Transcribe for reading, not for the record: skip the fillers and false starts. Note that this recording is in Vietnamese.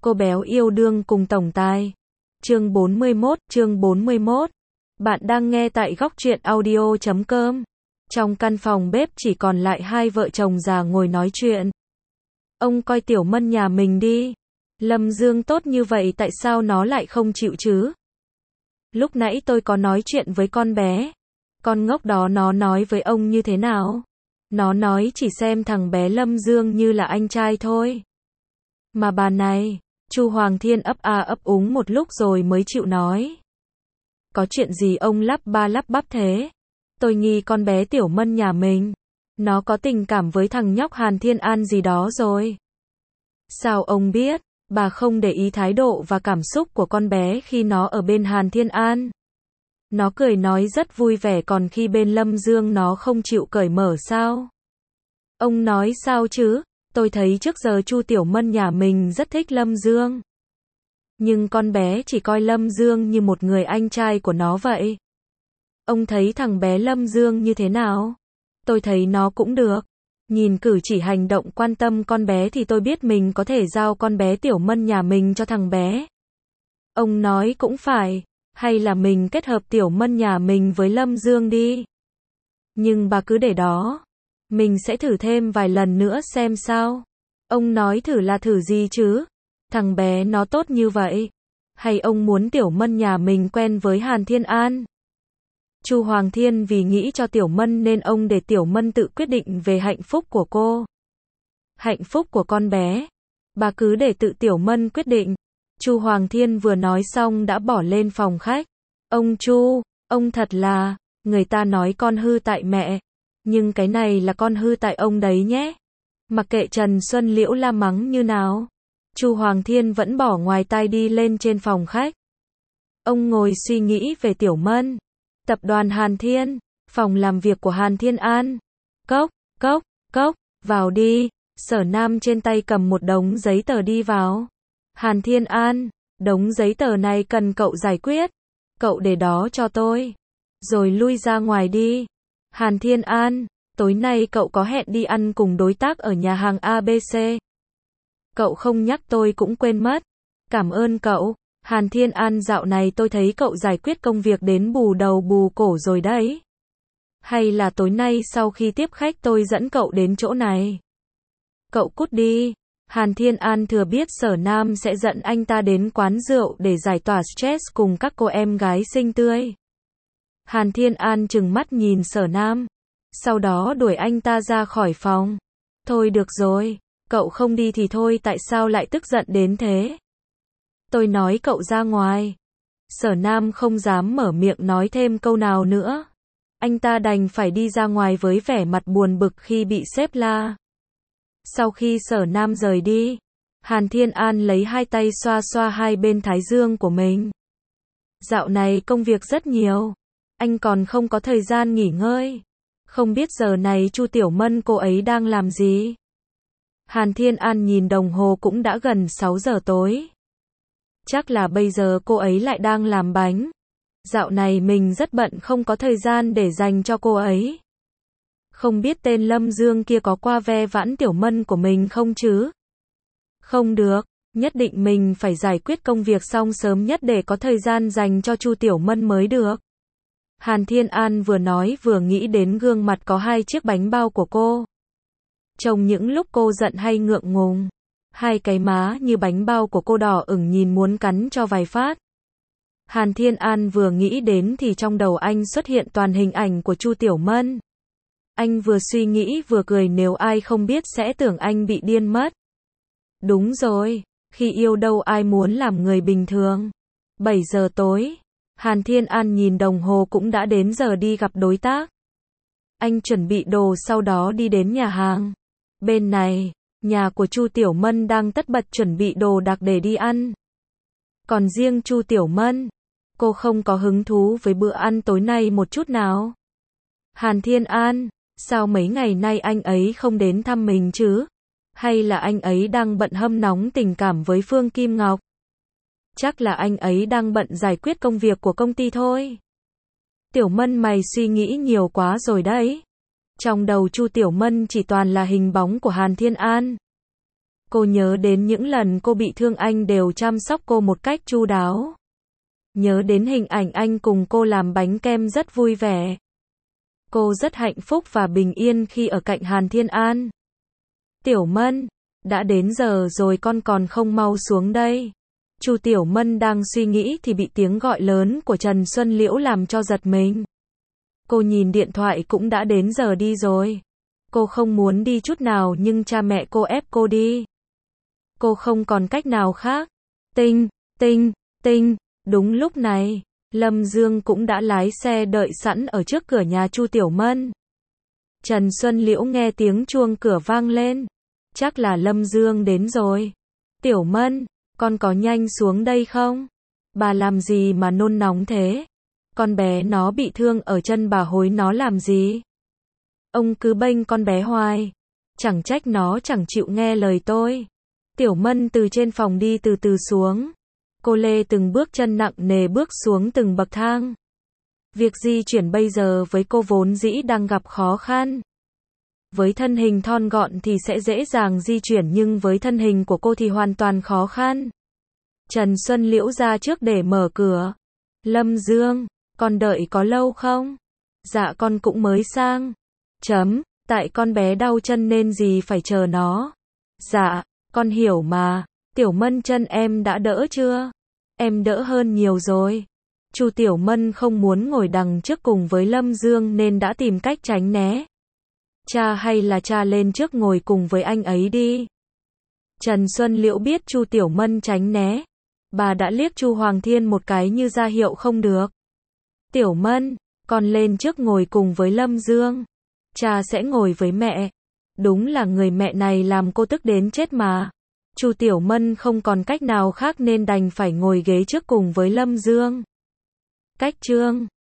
Cô béo yêu đương cùng tổng tài. Chương 41. Bạn đang nghe tại góc truyện audio.com. Trong căn phòng bếp chỉ còn lại hai vợ chồng già ngồi nói chuyện. Ông coi Tiểu Mân nhà mình đi. Lâm Dương tốt như vậy tại sao nó lại không chịu chứ? Lúc nãy tôi có nói chuyện với con bé. Con ngốc đó nó nói với ông như thế nào? Nó nói chỉ xem thằng bé Lâm Dương như là anh trai thôi. Mà bà này, Chu Hoàng Thiên ấp a ấp úng một lúc rồi mới chịu nói. Có chuyện gì ông lắp ba lắp bắp thế? Tôi nghi con bé Tiểu Mân nhà mình, nó có tình cảm với thằng nhóc Hàn Thiên An gì đó rồi. Sao ông biết? Bà không để ý thái độ và cảm xúc của con bé khi nó ở bên Hàn Thiên An. Nó cười nói rất vui vẻ, còn khi bên Lâm Dương nó không chịu cởi mở sao? Ông nói sao chứ? Tôi thấy trước giờ Chu Tiểu Mân nhà mình rất thích Lâm Dương. Nhưng con bé chỉ coi Lâm Dương như một người anh trai của nó vậy. Ông thấy thằng bé Lâm Dương như thế nào? Tôi thấy nó cũng được. Nhìn cử chỉ hành động quan tâm con bé thì tôi biết mình có thể giao con bé Tiểu Mân nhà mình cho thằng bé. Ông nói cũng phải, hay là mình kết hợp Tiểu Mân nhà mình với Lâm Dương đi. Nhưng bà cứ để đó. Mình sẽ thử thêm vài lần nữa xem sao. Ông nói thử là thử gì chứ? Thằng bé nó tốt như vậy. Hay ông muốn Tiểu Mân nhà mình quen với Hàn Thiên An? Chu Hoàng Thiên vì nghĩ cho Tiểu Mân nên ông để Tiểu Mân tự quyết định về hạnh phúc của cô. Hạnh phúc của con bé. Bà cứ để tự Tiểu Mân quyết định. Chu Hoàng Thiên vừa nói xong đã bỏ lên phòng khách. Ông Chu, ông thật là, người ta nói con hư tại mẹ. Nhưng cái này là con hư tại ông đấy nhé. Mặc kệ Trần Xuân Liễu la mắng như nào, Chu Hoàng Thiên vẫn bỏ ngoài tai đi lên trên phòng khách. Ông ngồi suy nghĩ về Tiểu Mân. Tập đoàn Hàn Thiên, phòng làm việc của Hàn Thiên An. Cốc, vào đi. Sở Nam trên tay cầm một đống giấy tờ đi vào. Hàn Thiên An, đống giấy tờ này cần cậu giải quyết. Cậu để đó cho tôi. Rồi lui ra ngoài đi. Hàn Thiên An, tối nay cậu có hẹn đi ăn cùng đối tác ở nhà hàng ABC. Cậu không nhắc tôi cũng quên mất. Cảm ơn cậu. Hàn Thiên An, dạo này tôi thấy cậu giải quyết công việc đến bù đầu bù cổ rồi đấy. Hay là tối nay sau khi tiếp khách tôi dẫn cậu đến chỗ này? Cậu cút đi. Hàn Thiên An thừa biết Sở Nam sẽ dẫn anh ta đến quán rượu để giải tỏa stress cùng các cô em gái xinh tươi. Hàn Thiên An trừng mắt nhìn Sở Nam, sau đó đuổi anh ta ra khỏi phòng. Thôi được rồi, cậu không đi thì thôi, tại sao lại tức giận đến thế? Tôi nói cậu ra ngoài. Sở Nam không dám mở miệng nói thêm câu nào nữa. Anh ta đành phải đi ra ngoài với vẻ mặt buồn bực khi bị sếp la. Sau khi Sở Nam rời đi, Hàn Thiên An lấy hai tay xoa xoa hai bên thái dương của mình. Dạo này công việc rất nhiều. Anh còn không có thời gian nghỉ ngơi. Không biết giờ này Chu Tiểu Mân cô ấy đang làm gì? Hàn Thiên An nhìn đồng hồ cũng đã gần 6 giờ tối. Chắc là bây giờ cô ấy lại đang làm bánh. Dạo này mình rất bận không có thời gian để dành cho cô ấy. Không biết tên Lâm Dương kia có qua ve vãn Tiểu Mân của mình không chứ? Không được, nhất định mình phải giải quyết công việc xong sớm nhất để có thời gian dành cho Chu Tiểu Mân mới được. Hàn Thiên An vừa nói vừa nghĩ đến gương mặt có hai chiếc bánh bao của cô. Trông những lúc cô giận hay ngượng ngùng, hai cái má như bánh bao của cô đỏ ửng nhìn muốn cắn cho vài phát. Hàn Thiên An vừa nghĩ đến thì trong đầu anh xuất hiện toàn hình ảnh của Chu Tiểu Mân. Anh vừa suy nghĩ vừa cười, nếu ai không biết sẽ tưởng anh bị điên mất. Đúng rồi, khi yêu đâu ai muốn làm người bình thường. 7 giờ tối. Hàn Thiên An nhìn đồng hồ cũng đã đến giờ đi gặp đối tác. Anh chuẩn bị đồ sau đó đi đến nhà hàng. Bên này, nhà của Chu Tiểu Mân đang tất bật chuẩn bị đồ đạc để đi ăn. Còn riêng Chu Tiểu Mân, cô không có hứng thú với bữa ăn tối nay một chút nào. Hàn Thiên An, sao mấy ngày nay anh ấy không đến thăm mình chứ? Hay là anh ấy đang bận hâm nóng tình cảm với Phương Kim Ngọc? Chắc là anh ấy đang bận giải quyết công việc của công ty thôi. Tiểu Mân, mày suy nghĩ nhiều quá rồi đấy. Trong đầu Chu Tiểu Mân chỉ toàn là hình bóng của Hàn Thiên An. Cô nhớ đến những lần cô bị thương anh đều chăm sóc cô một cách chu đáo. Nhớ đến hình ảnh anh cùng cô làm bánh kem rất vui vẻ. Cô rất hạnh phúc và bình yên khi ở cạnh Hàn Thiên An. Tiểu Mân, đã đến giờ rồi con còn không mau xuống đây. Chu Tiểu Mân đang suy nghĩ thì bị tiếng gọi lớn của Trần Xuân Liễu làm cho giật mình. Cô nhìn điện thoại cũng đã đến giờ đi rồi. Cô không muốn đi chút nào nhưng cha mẹ cô ép cô đi. Cô không còn cách nào khác. Tinh, tinh, tinh, đúng lúc này, Lâm Dương cũng đã lái xe đợi sẵn ở trước cửa nhà Chu Tiểu Mân. Trần Xuân Liễu nghe tiếng chuông cửa vang lên. Chắc là Lâm Dương đến rồi. Tiểu Mân, con có nhanh xuống đây không? Bà làm gì mà nôn nóng thế? Con bé nó bị thương ở chân, bà hối nó làm gì? Ông cứ bênh con bé hoài. Chẳng trách nó chẳng chịu nghe lời tôi. Tiểu Mân từ trên phòng đi từ từ xuống. Cô lê từng bước chân nặng nề bước xuống từng bậc thang. Việc di chuyển bây giờ với cô vốn dĩ đang gặp khó khăn. Với thân hình thon gọn thì sẽ dễ dàng di chuyển nhưng với thân hình của cô thì hoàn toàn khó khăn. Trần Xuân Liễu ra trước để mở cửa. Lâm Dương, con đợi có lâu không? Dạ con cũng mới sang. Tại con bé đau chân nên gì phải chờ nó. Dạ, con hiểu mà. Tiểu Mân chân em đã đỡ chưa? Em đỡ hơn nhiều rồi. Chu Tiểu Mân không muốn ngồi đằng trước cùng với Lâm Dương nên đã tìm cách tránh né. Cha hay là cha lên trước ngồi cùng với anh ấy đi. Trần Xuân Liễu biết Chu Tiểu Mân tránh né. Bà đã liếc Chu Hoàng Thiên một cái như ra hiệu không được. Tiểu Mân, con lên trước ngồi cùng với Lâm Dương. Cha sẽ ngồi với mẹ. Đúng là người mẹ này làm cô tức đến chết mà. Chu Tiểu Mân không còn cách nào khác nên đành phải ngồi ghế trước cùng với Lâm Dương. Cách chương